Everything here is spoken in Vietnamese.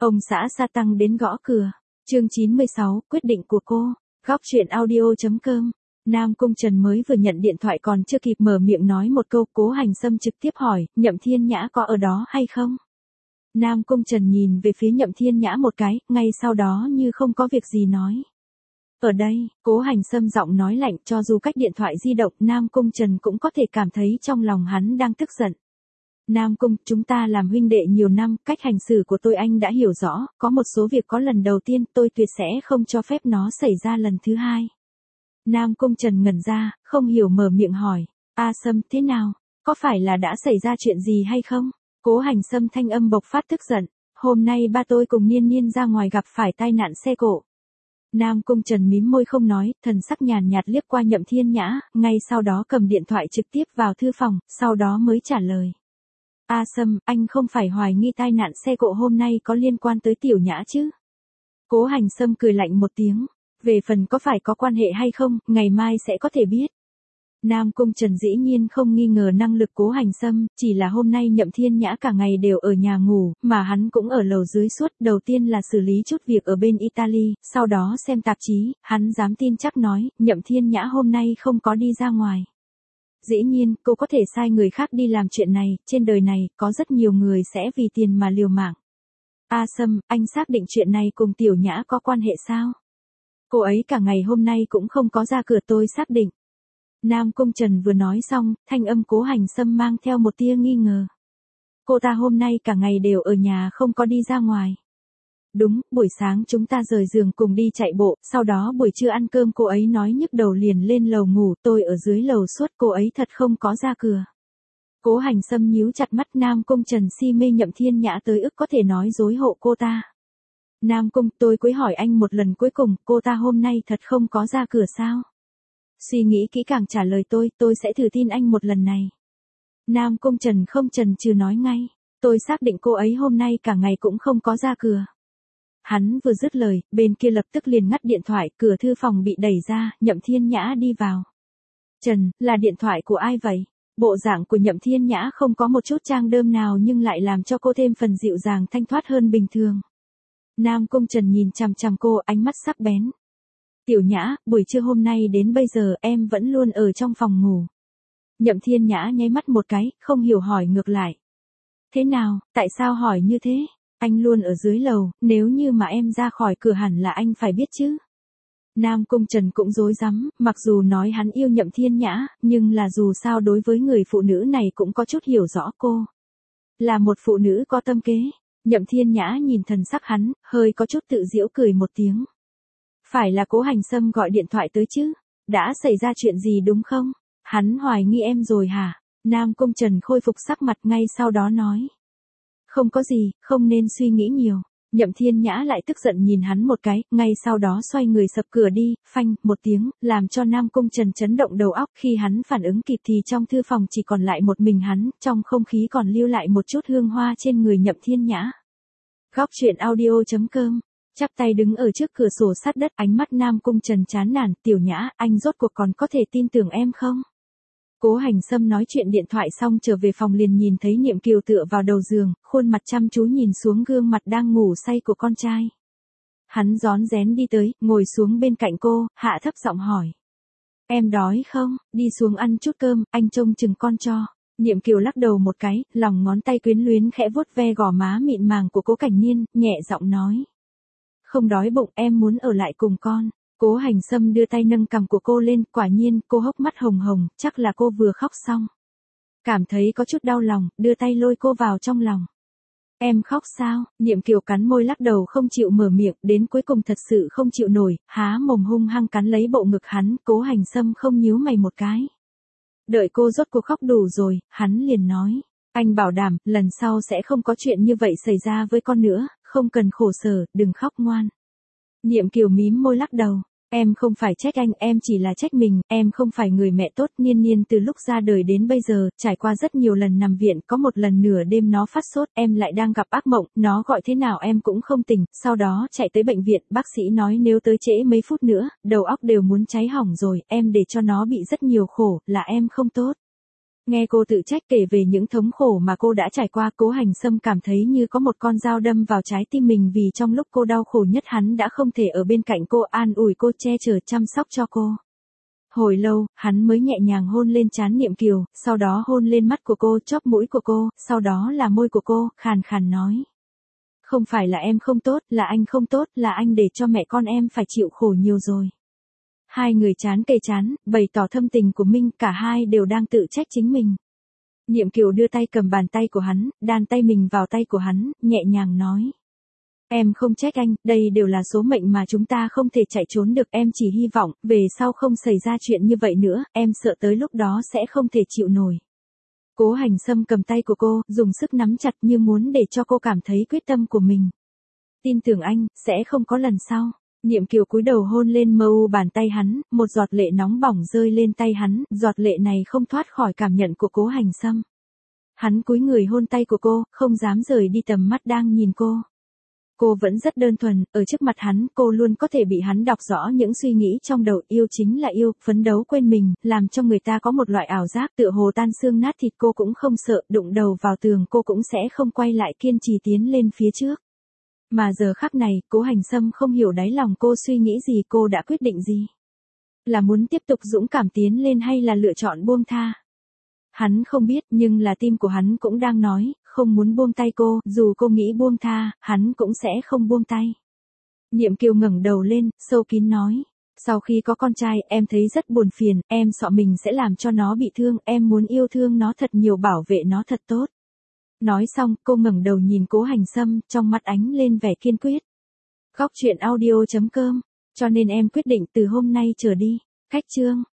Ông xã sa tăng đến gõ cửa. Chương 96, quyết định của cô. Góc truyện audio.com. Nam Cung Trần mới vừa nhận điện thoại còn chưa kịp mở miệng nói một câu, Cố Hành Sâm trực tiếp hỏi, Nhậm Thiên Nhã có ở đó hay không? Nam Cung Trần nhìn về phía Nhậm Thiên Nhã một cái, ngay sau đó như không có việc gì nói. Ở đây, Cố Hành Sâm giọng nói lạnh, cho dù cách điện thoại di động, Nam Cung Trần cũng có thể cảm thấy trong lòng hắn đang tức giận. Nam Cung, chúng ta làm huynh đệ nhiều năm, cách hành xử của tôi anh đã hiểu rõ, có một số việc có lần đầu tiên tôi tuyệt sẽ không cho phép nó xảy ra lần thứ hai. Nam Cung Trần ngẩn ra, không hiểu mở miệng hỏi, A Sâm thế nào, có phải là đã xảy ra chuyện gì hay không? Cố Hành Sâm thanh âm bộc phát tức giận, hôm nay ba tôi cùng Niên Niên ra ngoài gặp phải tai nạn xe cộ. Nam Cung Trần mím môi không nói, thần sắc nhàn nhạt liếc qua Nhậm Thiên Nhã, ngay sau đó cầm điện thoại trực tiếp vào thư phòng, sau đó mới trả lời. A Sâm, anh không phải hoài nghi tai nạn xe cộ hôm nay có liên quan tới Tiểu Nhã chứ? Cố Hành Sâm cười lạnh một tiếng, về phần có phải có quan hệ hay không, ngày mai sẽ có thể biết. Nam Cung Trần dĩ nhiên không nghi ngờ năng lực Cố Hành Sâm, chỉ là hôm nay Nhậm Thiên Nhã cả ngày đều ở nhà ngủ, mà hắn cũng ở lầu dưới suốt, đầu tiên là xử lý chút việc ở bên Italy, sau đó xem tạp chí, hắn dám tin chắc nói, Nhậm Thiên Nhã hôm nay không có đi ra ngoài. Dĩ nhiên, cô có thể sai người khác đi làm chuyện này, trên đời này, có rất nhiều người sẽ vì tiền mà liều mạng. A Sâm, anh xác định chuyện này cùng Tiểu Nhã có quan hệ sao? Cô ấy cả ngày hôm nay cũng không có ra cửa, tôi xác định. Nam Cung Trần vừa nói xong, thanh âm Cố Hành Sâm mang theo một tia nghi ngờ. Cô ta hôm nay cả ngày đều ở nhà không có đi ra ngoài. Đúng, buổi sáng chúng ta rời giường cùng đi chạy bộ, sau đó buổi trưa ăn cơm cô ấy nói nhức đầu liền lên lầu ngủ, tôi ở dưới lầu suốt, cô ấy thật không có ra cửa. Cố Hành Sâm nhíu chặt mắt, Nam Cung Trần si mê Nhậm Thiên Nhã tới ức có thể nói dối hộ cô ta. Nam Cung, tôi cuối hỏi anh một lần cuối cùng, cô ta hôm nay thật không có ra cửa sao? Suy nghĩ kỹ càng trả lời tôi sẽ thử tin anh một lần này. Nam Cung Trần không chần chừ nói ngay, tôi xác định cô ấy hôm nay cả ngày cũng không có ra cửa. Hắn vừa dứt lời, bên kia lập tức liền ngắt điện thoại, cửa thư phòng bị đẩy ra, Nhậm Thiên Nhã đi vào. Trần, là điện thoại của ai vậy? Bộ dạng của Nhậm Thiên Nhã không có một chút trang đơm nào nhưng lại làm cho cô thêm phần dịu dàng thanh thoát hơn bình thường. Nam Cung Trần nhìn chằm chằm cô, ánh mắt sắc bén. Tiểu Nhã, buổi trưa hôm nay đến bây giờ em vẫn luôn ở trong phòng ngủ. Nhậm Thiên Nhã nháy mắt một cái, không hiểu hỏi ngược lại. Thế nào, tại sao hỏi như thế? Anh luôn ở dưới lầu, nếu như mà em ra khỏi cửa hẳn là anh phải biết chứ. Nam Cung Trần cũng rối rắm, mặc dù nói hắn yêu Nhậm Thiên Nhã, nhưng là dù sao đối với người phụ nữ này cũng có chút hiểu rõ cô. Là một phụ nữ có tâm kế. Nhậm Thiên Nhã nhìn thần sắc hắn, hơi có chút tự giễu cười một tiếng. Phải là Cố Hành Sâm gọi điện thoại tới chứ? Đã xảy ra chuyện gì đúng không? Hắn hoài nghi em rồi hả? Nam Cung Trần khôi phục sắc mặt ngay sau đó nói. Không có gì, không nên suy nghĩ nhiều. Nhậm Thiên Nhã lại tức giận nhìn hắn một cái, ngay sau đó xoay người sập cửa đi, phanh, một tiếng, làm cho Nam Cung Trần chấn động đầu óc. Khi hắn phản ứng kịp thì trong thư phòng chỉ còn lại một mình hắn, trong không khí còn lưu lại một chút hương hoa trên người Nhậm Thiên Nhã. Góc truyện audio.com. Chắp tay đứng ở trước cửa sổ sát đất, ánh mắt Nam Cung Trần chán nản, Tiểu Nhã, anh rốt cuộc còn có thể tin tưởng em không? Cố Hành Sâm nói chuyện điện thoại xong trở về phòng liền nhìn thấy Niệm Kiều tựa vào đầu giường, khuôn mặt chăm chú nhìn xuống gương mặt đang ngủ say của con trai. Hắn rón rén đi tới, ngồi xuống bên cạnh cô, hạ thấp giọng hỏi. Em đói không? Đi xuống ăn chút cơm, anh trông chừng con cho. Niệm Kiều lắc đầu một cái, lòng ngón tay quyến luyến khẽ vuốt ve gò má mịn màng của Cố Cảnh Niên, nhẹ giọng nói. Không đói bụng, em muốn ở lại cùng con. Cố Hành Sâm đưa tay nâng cằm của cô lên, quả nhiên, cô hốc mắt hồng hồng, chắc là cô vừa khóc xong. Cảm thấy có chút đau lòng, đưa tay lôi cô vào trong lòng. Em khóc sao? Niệm Kiều cắn môi lắc đầu không chịu mở miệng, đến cuối cùng thật sự không chịu nổi, há mồm hung hăng cắn lấy bộ ngực hắn, Cố Hành Sâm không nhíu mày một cái. Đợi cô rốt cuộc khóc đủ rồi, hắn liền nói. Anh bảo đảm, lần sau sẽ không có chuyện như vậy xảy ra với con nữa, không cần khổ sở, đừng khóc ngoan. Niệm Kiều mím môi lắc đầu. Em không phải trách anh, em chỉ là trách mình, em không phải người mẹ tốt. Niên Niên từ lúc ra đời đến bây giờ, trải qua rất nhiều lần nằm viện, có một lần nửa đêm nó phát sốt, em lại đang gặp ác mộng, nó gọi thế nào em cũng không tỉnh, sau đó chạy tới bệnh viện, bác sĩ nói nếu tới trễ mấy phút nữa, đầu óc đều muốn cháy hỏng rồi, em để cho nó bị rất nhiều khổ, là em không tốt. Nghe cô tự trách kể về những thống khổ mà cô đã trải qua, Cố Hành Sâm cảm thấy như có một con dao đâm vào trái tim mình, vì trong lúc cô đau khổ nhất hắn đã không thể ở bên cạnh cô, an ủi cô, che chở chăm sóc cho cô. Hồi lâu, hắn mới nhẹ nhàng hôn lên trán Niệm Kiều, sau đó hôn lên mắt của cô, chóp mũi của cô, sau đó là môi của cô, khàn khàn nói. Không phải là em không tốt, là anh không tốt, là anh để cho mẹ con em phải chịu khổ nhiều rồi. Hai người trán kề trán, bày tỏ thâm tình của mình, cả hai đều đang tự trách chính mình. Niệm Kiều đưa tay cầm bàn tay của hắn, đan tay mình vào tay của hắn, nhẹ nhàng nói. Em không trách anh, đây đều là số mệnh mà chúng ta không thể chạy trốn được, em chỉ hy vọng, về sau không xảy ra chuyện như vậy nữa, em sợ tới lúc đó sẽ không thể chịu nổi. Cố Hành Sâm cầm tay của cô, dùng sức nắm chặt như muốn để cho cô cảm thấy quyết tâm của mình. Tin tưởng anh, sẽ không có lần sau. Niệm Kiều cúi đầu hôn lên mờ u bàn tay hắn, một giọt lệ nóng bỏng rơi lên tay hắn, giọt lệ này không thoát khỏi cảm nhận của Cố Hành Sâm. Hắn cúi người hôn tay của cô, không dám rời đi tầm mắt đang nhìn cô. Cô vẫn rất đơn thuần, ở trước mặt hắn, cô luôn có thể bị hắn đọc rõ những suy nghĩ trong đầu, yêu chính là yêu, phấn đấu quên mình, làm cho người ta có một loại ảo giác tựa hồ tan xương nát thịt, cô cũng không sợ, đụng đầu vào tường cô cũng sẽ không quay lại, kiên trì tiến lên phía trước. Mà giờ khắc này, Cố Hành Sâm không hiểu đáy lòng cô suy nghĩ gì, cô đã quyết định gì. Là muốn tiếp tục dũng cảm tiến lên hay là lựa chọn buông tha. Hắn không biết, nhưng là tim của hắn cũng đang nói, không muốn buông tay cô, dù cô nghĩ buông tha, hắn cũng sẽ không buông tay. Niệm Kiều ngẩng đầu lên, sâu kín nói. Sau khi có con trai, em thấy rất buồn phiền, em sợ mình sẽ làm cho nó bị thương, em muốn yêu thương nó thật nhiều, bảo vệ nó thật tốt. Nói xong, cô ngẩng đầu nhìn Cố Hành Sâm, trong mắt ánh lên vẻ kiên quyết. Góc truyện audio.com, cho nên em quyết định từ hôm nay trở đi. Cách chương.